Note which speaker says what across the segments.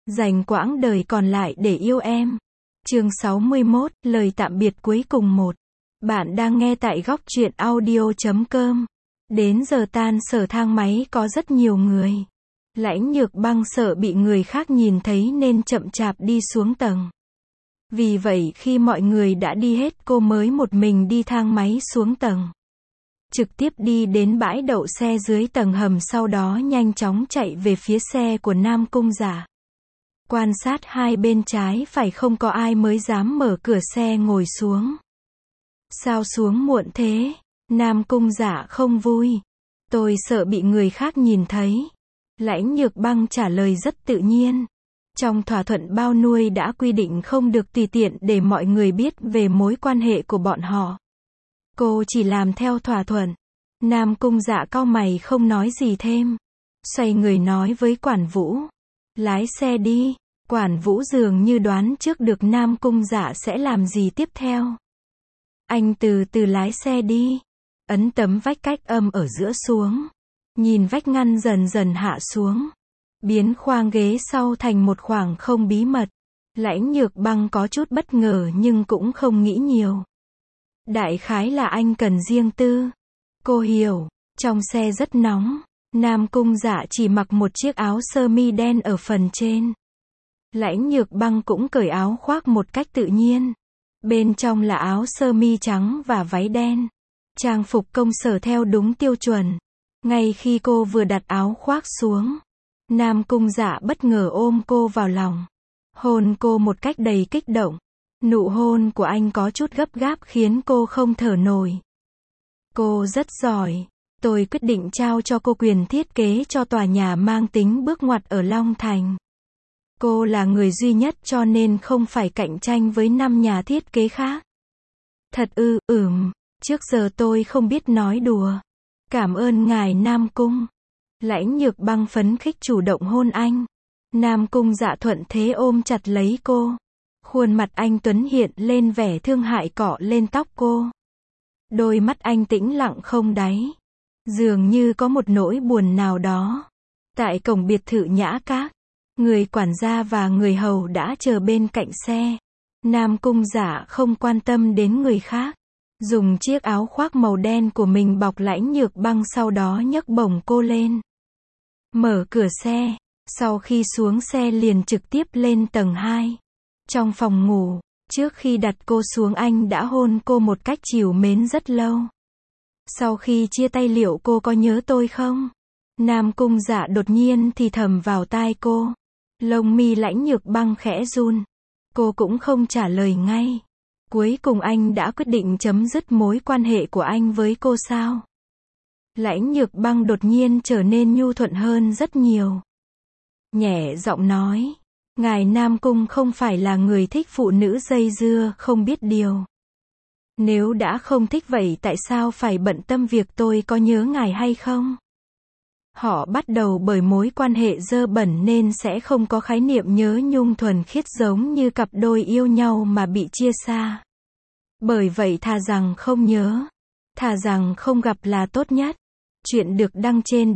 Speaker 1: Dành quãng đời còn lại để yêu em. Chương 61, lời tạm biệt cuối cùng 1. Bạn đang nghe tại góc truyện audio.com. Đến giờ tan sở thang máy có rất nhiều người. Lãnh Nhược Băng sợ bị người khác nhìn thấy nên chậm chạp đi xuống tầng. Vì vậy khi mọi người đã đi hết, cô mới một mình đi thang máy xuống tầng. Trực tiếp đi đến bãi đậu xe dưới tầng hầm, sau đó nhanh chóng chạy về phía xe của Nam Cung Dạ. Quan sát hai bên trái phải không có ai mới dám mở cửa xe ngồi xuống. Sao xuống muộn thế? Nam Cung Dạ không vui. Tôi sợ bị người khác nhìn thấy. Lãnh Nhược Băng trả lời rất tự nhiên. Trong thỏa thuận bao nuôi đã quy định không được tùy tiện để mọi người biết về mối quan hệ của bọn họ. Cô chỉ làm theo thỏa thuận. Nam Cung Dạ cau mày không nói gì thêm. Xoay người nói với Quản Vũ. Lái xe đi. Quản Vũ dường như đoán trước được Nam Cung Dạ sẽ làm gì tiếp theo. Anh từ từ lái xe đi. Ấn tấm vách cách âm ở giữa xuống. Nhìn vách ngăn dần dần hạ xuống. Biến khoang ghế sau thành một khoảng không bí mật. Lãnh Nhược Băng có chút bất ngờ nhưng cũng không nghĩ nhiều. Đại khái là anh cần riêng tư. Cô hiểu. Trong xe rất nóng. Nam Cung Dạ chỉ mặc một chiếc áo sơ mi đen ở phần trên. Lãnh Nhược Băng cũng cởi áo khoác một cách tự nhiên. Bên trong là áo sơ mi trắng và váy đen. Trang phục công sở theo đúng tiêu chuẩn. Ngay khi cô vừa đặt áo khoác xuống, Nam Cung Dạ bất ngờ ôm cô vào lòng. Hôn cô một cách đầy kích động. Nụ hôn của anh có chút gấp gáp khiến cô không thở nổi. Cô rất giỏi. Tôi quyết định trao cho cô quyền thiết kế cho tòa nhà mang tính bước ngoặt ở Long Thành. Cô là người duy nhất cho nên không phải cạnh tranh với 5 nhà thiết kế khác. Thật ư? Trước giờ tôi không biết nói đùa. Cảm ơn ngài Nam Cung. Lãnh Nhược Băng phấn khích chủ động hôn anh. Nam Cung Dạ thuận thế ôm chặt lấy cô. Khuôn mặt anh tuấn hiện lên vẻ thương hại, cọ lên tóc cô. Đôi mắt anh tĩnh lặng không đáy. Dường như có một nỗi buồn nào đó. Tại cổng biệt thự Nhã Các, người quản gia và người hầu đã chờ bên cạnh xe. Nam Cung Dạ không quan tâm đến người khác. Dùng chiếc áo khoác màu đen của mình bọc Lãnh Nhược Băng, sau đó nhấc bổng cô lên. Mở cửa xe. Sau khi xuống xe liền trực tiếp lên tầng 2. Trong phòng ngủ, trước khi đặt cô xuống anh đã hôn cô một cách trìu mến rất lâu. Sau khi chia tay liệu cô có nhớ tôi không? Nam Cung Dạ đột nhiên thì thầm vào tai cô. Lông mi Lãnh Nhược Băng khẽ run. Cô cũng không trả lời ngay. Cuối cùng anh đã quyết định chấm dứt mối quan hệ của anh với cô sao? Lãnh Nhược Băng đột nhiên trở nên nhu thuận hơn rất nhiều. Nhẹ giọng nói. Ngài Nam Cung không phải là người thích phụ nữ dây dưa không biết điều. Nếu đã không thích vậy tại sao phải bận tâm việc tôi có nhớ ngài hay không? Họ bắt đầu bởi mối quan hệ dơ bẩn nên sẽ không có khái niệm nhớ nhung thuần khiết giống như cặp đôi yêu nhau mà bị chia xa. Bởi vậy thà rằng không nhớ, thà rằng không gặp là tốt nhất. Chuyện được đăng trên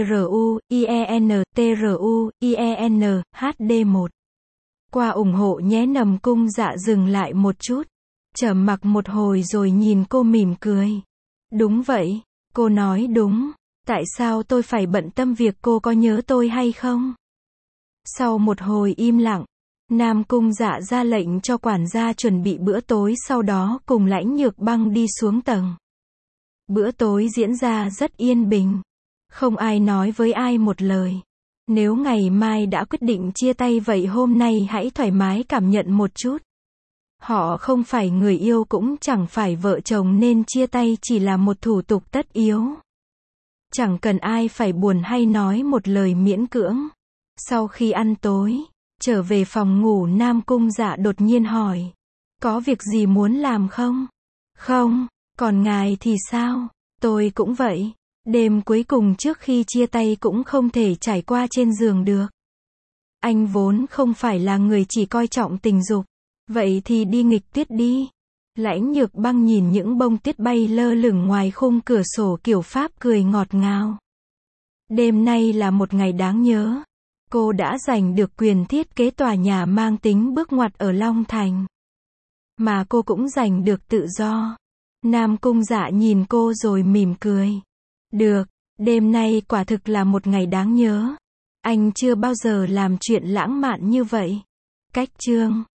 Speaker 1: DTRUIEN HD1. Qua ủng hộ nhé. Nằm Cung Dạ dừng lại một chút. Trầm mặc một hồi rồi nhìn cô mỉm cười. Đúng vậy, cô nói đúng. Tại sao tôi phải bận tâm việc cô có nhớ tôi hay không? Sau một hồi im lặng, Nam Cung Dạ ra lệnh cho quản gia chuẩn bị bữa tối, sau đó cùng Lãnh Nhược Băng đi xuống tầng. Bữa tối diễn ra rất yên bình. Không ai nói với ai một lời. Nếu ngày mai đã quyết định chia tay vậy hôm nay hãy thoải mái cảm nhận một chút. Họ không phải người yêu cũng chẳng phải vợ chồng nên chia tay chỉ là một thủ tục tất yếu. Chẳng cần ai phải buồn hay nói một lời miễn cưỡng. Sau khi ăn tối, trở về phòng ngủ, Nam Cung Dạ đột nhiên hỏi. Có việc gì muốn làm không? Không, còn ngài thì sao? Tôi cũng vậy. Đêm cuối cùng trước khi chia tay cũng không thể trải qua trên giường được. Anh vốn không phải là người chỉ coi trọng tình dục. Vậy thì đi nghịch tuyết đi. Lãnh Nhược Băng nhìn những bông tuyết bay lơ lửng ngoài khung cửa sổ kiểu Pháp cười ngọt ngào. Đêm nay là một ngày đáng nhớ. cô đã giành được quyền thiết kế tòa nhà mang tính bước ngoặt ở Long Thành. Mà cô cũng giành được tự do. Nam Cung Dạ nhìn cô rồi mỉm cười. Được, đêm nay quả thực là một ngày đáng nhớ. Anh chưa bao giờ làm chuyện lãng mạn như vậy. Cách chương